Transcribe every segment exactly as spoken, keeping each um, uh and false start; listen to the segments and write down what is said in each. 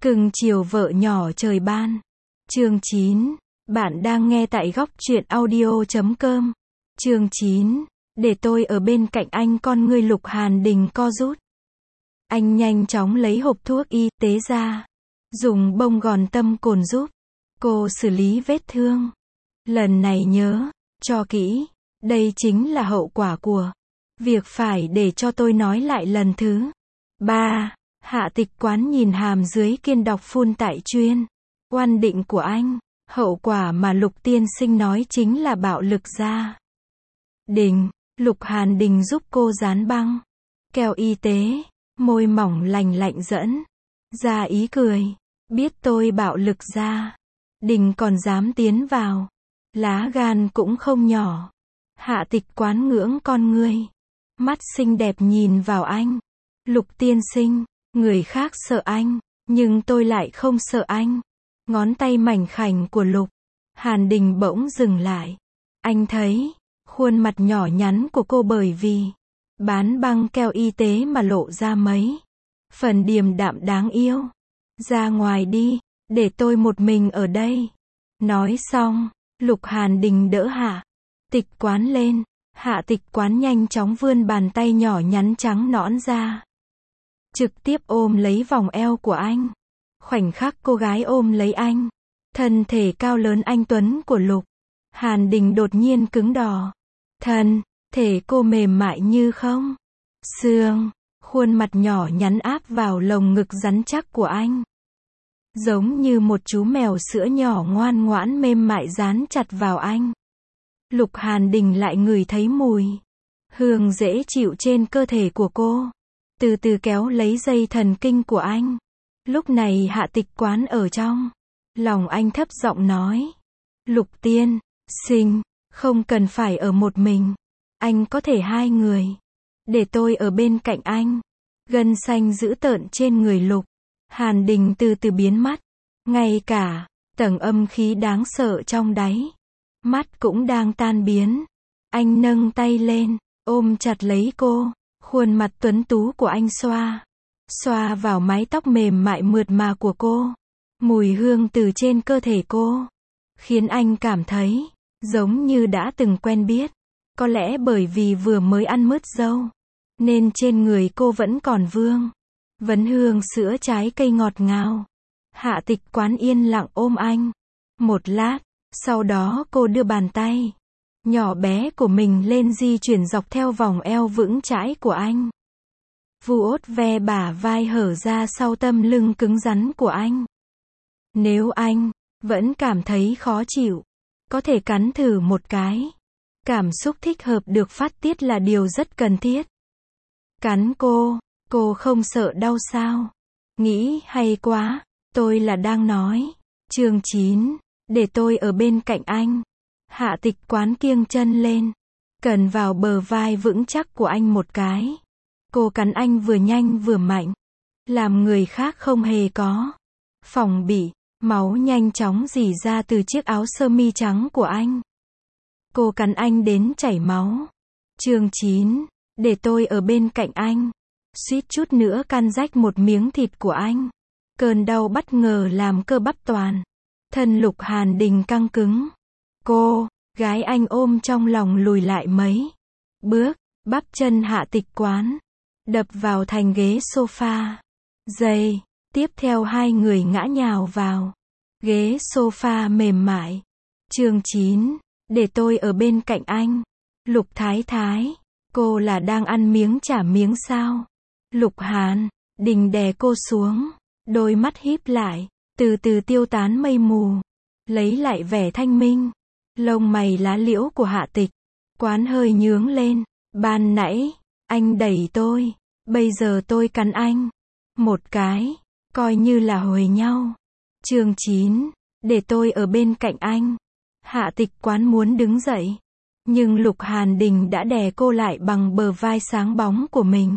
Cưng chiều vợ nhỏ trời ban. Chương chín. Bạn đang nghe tại góc truyện audio chấm com. Chương chín. Để tôi ở bên cạnh anh. Con ngươi Lục Hàn Đình co rút. Anh nhanh chóng lấy hộp thuốc y tế ra. Dùng bông gòn tâm cồn giúp cô xử lý vết thương. Lần này nhớ cho kỹ. Đây chính là hậu quả của việc phải để cho tôi nói lại lần thứ ba. Hạ Tịch Quán nhìn hàm dưới kiên đọc phun tại chuyên oan định của anh. Hậu quả mà Lục tiên sinh nói chính là bạo lực gia đình. Lục Hàn Đình giúp cô dán băng keo y tế, môi mỏng lành lạnh dẫn ra ý cười. Biết tôi bạo lực gia đình còn dám tiến vào, lá gan cũng không nhỏ. Hạ Tịch Quán ngưỡng con ngươi, mắt xinh đẹp nhìn vào anh. Lục tiên sinh, người khác sợ anh, nhưng tôi lại không sợ anh. Ngón tay mảnh khảnh của Lục Hàn Đình bỗng dừng lại. Anh thấy khuôn mặt nhỏ nhắn của cô bởi vì bán băng keo y tế mà lộ ra mấy phần điềm đạm đáng yêu. Ra ngoài đi, để tôi một mình ở đây. Nói xong, Lục Hàn Đình đỡ Hạ Tịch Quán lên. Hạ Tịch Quán nhanh chóng vươn bàn tay nhỏ nhắn trắng nõn ra, trực tiếp ôm lấy vòng eo của anh. Khoảnh khắc cô gái ôm lấy anh, thân thể cao lớn anh tuấn của Lục Hàn Đình đột nhiên cứng đò. Thân thể cô mềm mại như không xương, khuôn mặt nhỏ nhắn áp vào lồng ngực rắn chắc của anh, giống như một chú mèo sữa nhỏ ngoan ngoãn mềm mại dán chặt vào anh. Lục Hàn Đình lại ngửi thấy mùi hương dễ chịu trên cơ thể của cô, từ từ kéo lấy dây thần kinh của anh. Lúc này Hạ Tịch Quán ở trong lòng anh thấp giọng nói. Lục tiên sinh, không cần phải ở một mình. Anh có thể hai người. Để tôi ở bên cạnh anh. Gân xanh dữ tợn trên người Lục Hàn Đình từ từ biến mất. Ngay cả tầng âm khí đáng sợ trong đáy mắt cũng đang tan biến. Anh nâng tay lên, ôm chặt lấy cô. Khuôn mặt tuấn tú của anh xoa xoa vào mái tóc mềm mại mượt mà của cô. Mùi hương từ trên cơ thể cô khiến anh cảm thấy giống như đã từng quen biết. Có lẽ bởi vì vừa mới ăn mứt dâu, nên trên người cô vẫn còn vương vấn hương sữa trái cây ngọt ngào. Hạ Tịch Quán yên lặng ôm anh một lát, sau đó cô đưa bàn tay nhỏ bé của mình lên di chuyển dọc theo vòng eo vững chãi của anh. Vuốt ve bả vai hở ra sau tâm lưng cứng rắn của anh. Nếu anh vẫn cảm thấy khó chịu, có thể cắn thử một cái. Cảm xúc thích hợp được phát tiết là điều rất cần thiết. Cắn cô, cô không sợ đau sao? Nghĩ hay quá, tôi là đang nói. Chương chín. Để tôi ở bên cạnh anh. Hạ Tịch Quán kiêng chân lên, cần vào bờ vai vững chắc của anh một cái. Cô cắn anh vừa nhanh vừa mạnh, làm người khác không hề có phòng bị. Máu nhanh chóng rỉ ra từ chiếc áo sơ mi trắng của anh. Cô cắn anh đến chảy máu. Chương chín. Để tôi ở bên cạnh anh. Suýt chút nữa can rách một miếng thịt của anh. Cơn đau bất ngờ làm cơ bắp toàn thân Lục Hàn Đình căng cứng. Cô gái anh ôm trong lòng lùi lại mấy bước. Bắp chân Hạ Tịch Quán đập vào thành ghế sofa. Giây tiếp theo hai người ngã nhào vào ghế sofa mềm mại. Chương chín. Để tôi ở bên cạnh anh. Lục Thái Thái, cô là đang ăn miếng trả miếng sao? Lục Hàn Đình đè cô xuống, đôi mắt híp lại, từ từ tiêu tán mây mù, lấy lại vẻ thanh minh. Lông mày lá liễu của Hạ Tịch Quán hơi nhướng lên. Ban nãy anh đẩy tôi, bây giờ tôi cắn anh một cái, coi như là hồi nhau. Chương chín. Để tôi ở bên cạnh anh. Hạ Tịch Quán muốn đứng dậy, nhưng Lục Hàn Đình đã đè cô lại bằng bờ vai sáng bóng của mình.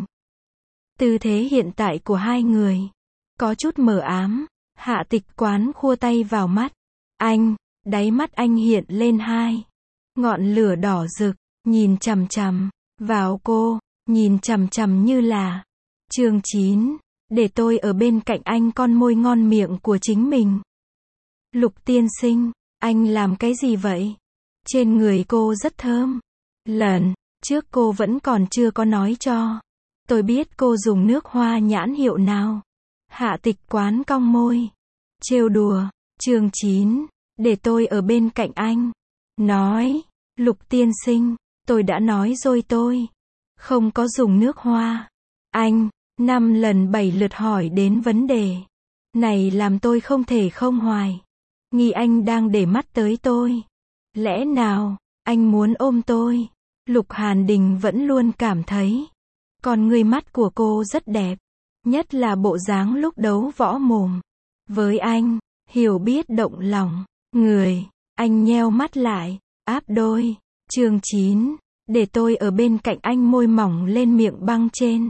Tư thế hiện tại của hai người có chút mờ ám. Hạ Tịch Quán khua tay vào mắt anh, đáy mắt anh hiện lên hai ngọn lửa đỏ rực, nhìn chằm chằm vào cô, nhìn chằm chằm như là. Chương chín. để tôi ở bên cạnh anh con môi ngon miệng của chính mình. Lục tiên sinh, anh làm cái gì vậy? Trên người cô rất thơm. Lần trước cô vẫn còn chưa có nói cho tôi biết cô dùng nước hoa nhãn hiệu nào. Hạ Tịch Quán cong môi. Trêu đùa. Chương chín. Để tôi ở bên cạnh anh. Nói. Lục tiên sinh, tôi đã nói rồi tôi không có dùng nước hoa. Anh, năm lần bảy lượt hỏi đến vấn đề này làm tôi không thể không hoài nghi anh đang để mắt tới tôi. Lẽ nào, anh muốn ôm tôi? Lục Hàn Đình vẫn luôn cảm thấy con người mắt của cô rất đẹp. Nhất là bộ dáng lúc đấu võ mồm. Với anh, hiểu biết động lòng. Người, anh nheo mắt lại, áp đôi. Chương chín. Để tôi ở bên cạnh anh môi mỏng lên miệng băng trên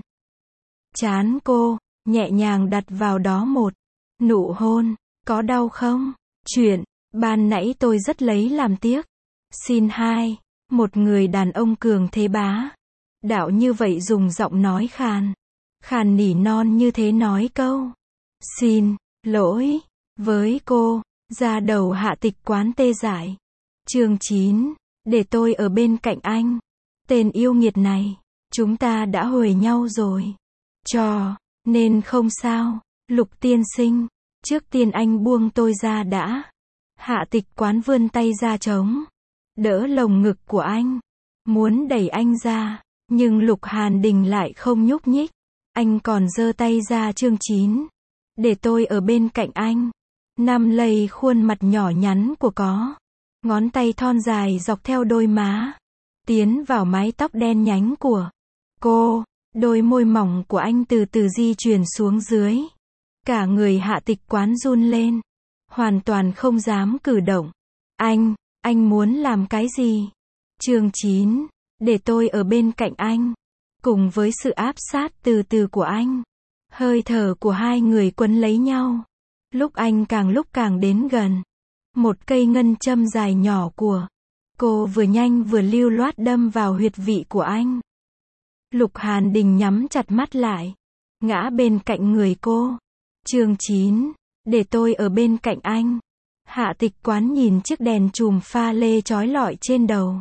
trán cô, nhẹ nhàng đặt vào đó một nụ hôn. Có đau không? Chuyện, ban nãy tôi rất lấy làm tiếc. Xin hai. Một người đàn ông cường thế bá đạo như vậy dùng giọng nói khàn khàn nỉ non như thế nói câu xin lỗi với cô, da đầu Hạ Tịch Quán tê dại. Chương chín. Để tôi ở bên cạnh anh. Tên yêu nghiệt này, chúng ta đã huề nhau rồi. Cho nên không sao. Lục tiên sinh, trước tiên anh buông tôi ra đã. Hạ Tịch Quán vươn tay ra chống đỡ lồng ngực của anh, muốn đẩy anh ra, nhưng Lục Hàn Đình lại không nhúc nhích. Anh còn giơ tay ra. Chương chín. Để tôi ở bên cạnh anh. Nắm lấy khuôn mặt nhỏ nhắn của có ngón tay thon dài dọc theo đôi má, tiến vào mái tóc đen nhánh của cô. Đôi môi mỏng của anh từ từ di chuyển xuống dưới. Cả người Hạ Tịch Quán run lên, hoàn toàn không dám cử động. Anh, anh muốn làm cái gì? Chương chín. Để tôi ở bên cạnh anh. Cùng với sự áp sát từ từ của anh, hơi thở của hai người quấn lấy nhau. Lúc anh càng lúc càng đến gần, một cây ngân châm dài nhỏ của cô vừa nhanh vừa lưu loát đâm vào huyệt vị của anh. Lục Hàn Đình nhắm chặt mắt lại, ngã bên cạnh người cô. Chương chín. Để tôi ở bên cạnh anh. Hạ Tịch Quán nhìn chiếc đèn chùm pha lê chói lọi trên đầu,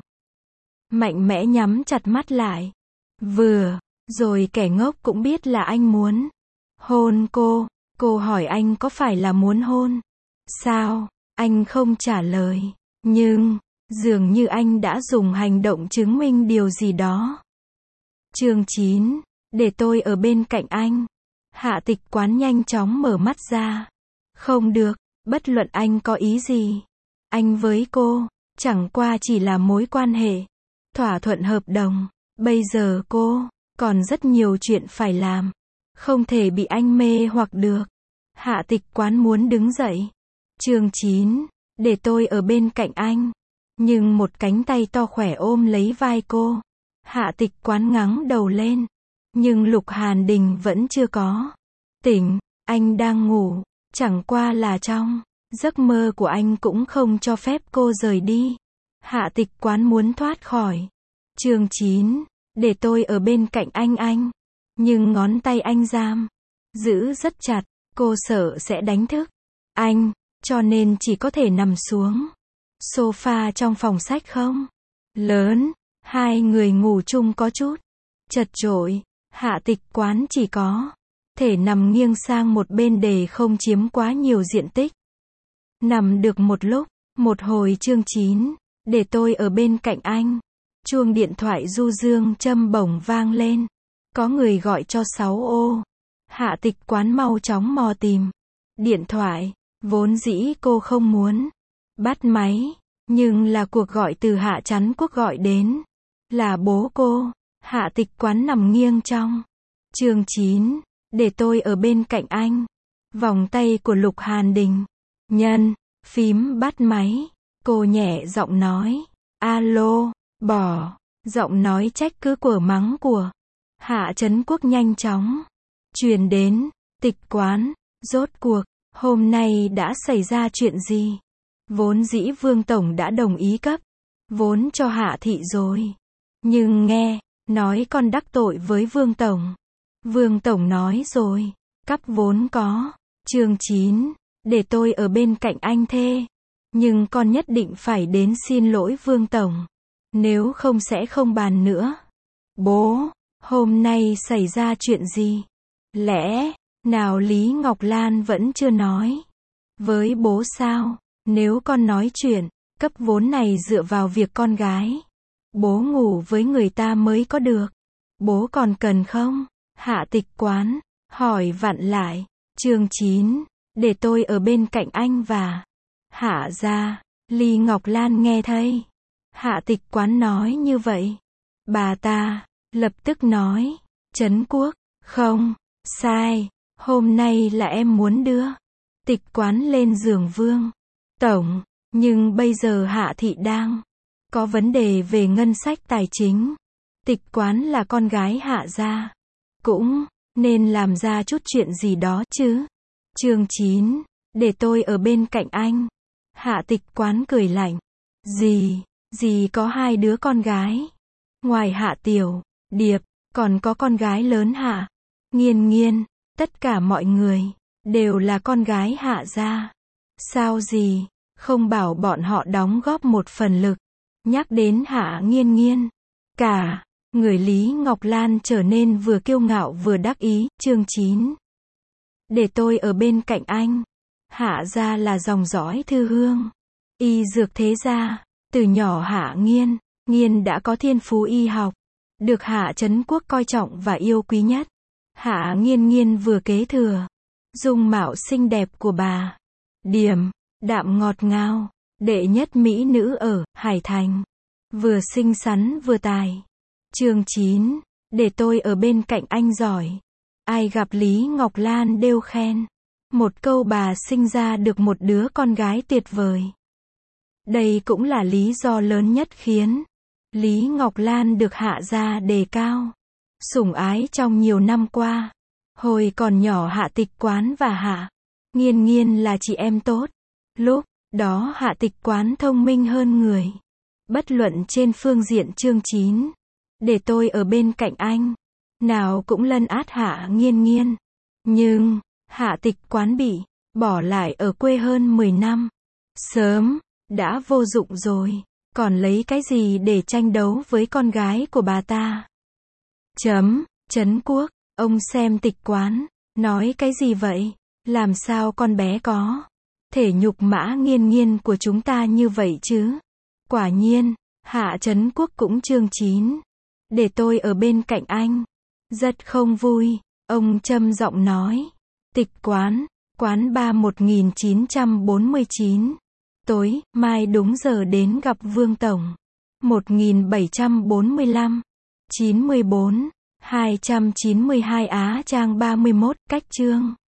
mạnh mẽ nhắm chặt mắt lại. Vừa rồi kẻ ngốc cũng biết là anh muốn hôn cô. Cô hỏi anh có phải là muốn hôn sao? Anh không trả lời, nhưng dường như anh đã dùng hành động chứng minh điều gì đó. Chương chín. Để tôi ở bên cạnh anh. Hạ Tịch Quán nhanh chóng mở mắt ra. Không được, bất luận anh có ý gì, anh với cô chẳng qua chỉ là mối quan hệ thỏa thuận hợp đồng. Bây giờ cô còn rất nhiều chuyện phải làm, không thể bị anh mê hoặc được. Hạ Tịch Quán muốn đứng dậy. Chương chín. Để tôi ở bên cạnh anh. Nhưng một cánh tay to khỏe ôm lấy vai cô. Hạ Tịch Quán ngẩng đầu lên. Nhưng Lục Hàn Đình vẫn chưa có tỉnh. Anh đang ngủ. Chẳng qua là trong giấc mơ của anh cũng không cho phép cô rời đi. Hạ Tịch Quán muốn thoát khỏi. Chương chín. Để tôi ở bên cạnh anh anh. Nhưng ngón tay anh giam giữ rất chặt. Cô sợ sẽ đánh thức anh, cho nên chỉ có thể nằm xuống sofa trong phòng sách không lớn. Hai người ngủ chung có chút chật chội. Hạ Tịch Quán chỉ có thể nằm nghiêng sang một bên để không chiếm quá nhiều diện tích. Nằm được một lúc, một hồi. Chương chín. Để tôi ở bên cạnh anh. Chuông điện thoại du dương châm bổng vang lên. Có người gọi cho sáu ô. Hạ Tịch Quán mau chóng mò tìm điện thoại. Vốn dĩ cô không muốn bắt máy, nhưng là cuộc gọi từ Hạ Chắn Quốc gọi đến. Là bố cô. Hạ Tịch Quán nằm nghiêng trong. Chương chín. Để tôi ở bên cạnh anh. Vòng tay của Lục Hàn Đình nhân phím bắt máy. Cô nhẹ giọng nói. Alo. Bỏ. Giọng nói trách cứ của mắng của Hạ Chấn Quốc nhanh chóng truyền đến. Tịch Quán, rốt cuộc hôm nay đã xảy ra chuyện gì? Vốn dĩ Vương Tổng đã đồng ý cấp vốn cho Hạ Thị rồi, nhưng nghe nói con đắc tội với Vương Tổng. Vương Tổng nói rồi, Cấp vốn có. Chương chín. Để tôi ở bên cạnh anh thê. Nhưng con nhất định phải đến xin lỗi Vương Tổng. Nếu không sẽ không bàn nữa. Bố, hôm nay xảy ra chuyện gì? Lẽ nào Lý Ngọc Lan vẫn chưa nói? Với bố sao? Nếu con nói chuyện, cấp vốn này dựa vào việc con gái. Bố ngủ với người ta mới có được. Bố còn cần không? Hạ Tịch Quán hỏi vặn lại. Chương chín. Để tôi ở bên cạnh anh và Hạ gia. Lý Ngọc Lan nghe thấy Hạ Tịch Quán nói như vậy, bà ta lập tức nói, Trấn Quốc, không, sai, hôm nay là em muốn đưa Tịch Quán lên giường Vương Tổng, nhưng bây giờ Hạ thị đang có vấn đề về ngân sách tài chính. Tịch Quán là con gái Hạ gia, cũng nên làm ra chút chuyện gì đó chứ. Chương chín. Để tôi ở bên cạnh anh. Hạ Tịch Quán cười lạnh. Gì, gì có hai đứa con gái. Ngoài Hạ Tiểu Điệp, còn có con gái lớn Hạ Nghiên Nghiên. Tất cả mọi người đều là con gái Hạ gia. Sao gì, không bảo bọn họ đóng góp một phần lực. Nhắc đến Hạ Nghiên Nghiên, cả người Lý Ngọc Lan trở nên vừa kiêu ngạo vừa đắc ý. Chương chín. Để tôi ở bên cạnh anh. Hạ gia là dòng dõi thư hương y dược thế gia. Từ nhỏ Hạ Nghiên Nghiên đã có thiên phú y học, được Hạ Trấn Quốc coi trọng và yêu quý nhất. Hạ Nghiên Nghiên vừa kế thừa dung mạo xinh đẹp của bà, điềm đạm ngọt ngào, đệ nhất mỹ nữ ở Hải Thành, vừa xinh xắn vừa tài. Chương chín. Để tôi ở bên cạnh anh giỏi. Ai gặp Lý Ngọc Lan đều khen một câu bà sinh ra được một đứa con gái tuyệt vời. Đây cũng là lý do lớn nhất khiến Lý Ngọc Lan được Hạ gia đề cao, sủng ái trong nhiều năm qua. Hồi còn nhỏ Hạ Tịch Quán và Hạ Nghiên Nghiên là chị em tốt. Lúc đó Hạ Tịch Quán thông minh hơn người. Bất luận trên phương diện chương chín. Để tôi ở bên cạnh anh, nào cũng lấn át Hạ Nghiên Nghiên. Nhưng Hạ Tịch Quán bị bỏ lại ở quê hơn mười năm. Sớm đã vô dụng rồi, còn lấy cái gì để tranh đấu với con gái của bà ta? Chấm. Trấn Quốc, ông xem Tịch Quán, nói cái gì vậy? Làm sao con bé có thể nhục mã Nghiên Nghiên của chúng ta như vậy chứ? Quả nhiên, Hạ Trấn Quốc cũng chương chín. Để tôi ở bên cạnh anh. Rất không vui, ông trầm giọng nói. Tịch Quán, quán ba một nghìn chín trăm bốn mươi chín. Tối, mai đúng giờ đến gặp Vương Tổng. một nghìn bảy trăm bốn mươi lăm, chín mươi bốn, hai trăm chín mươi hai Á Trang ba mươi mốt, cách chương.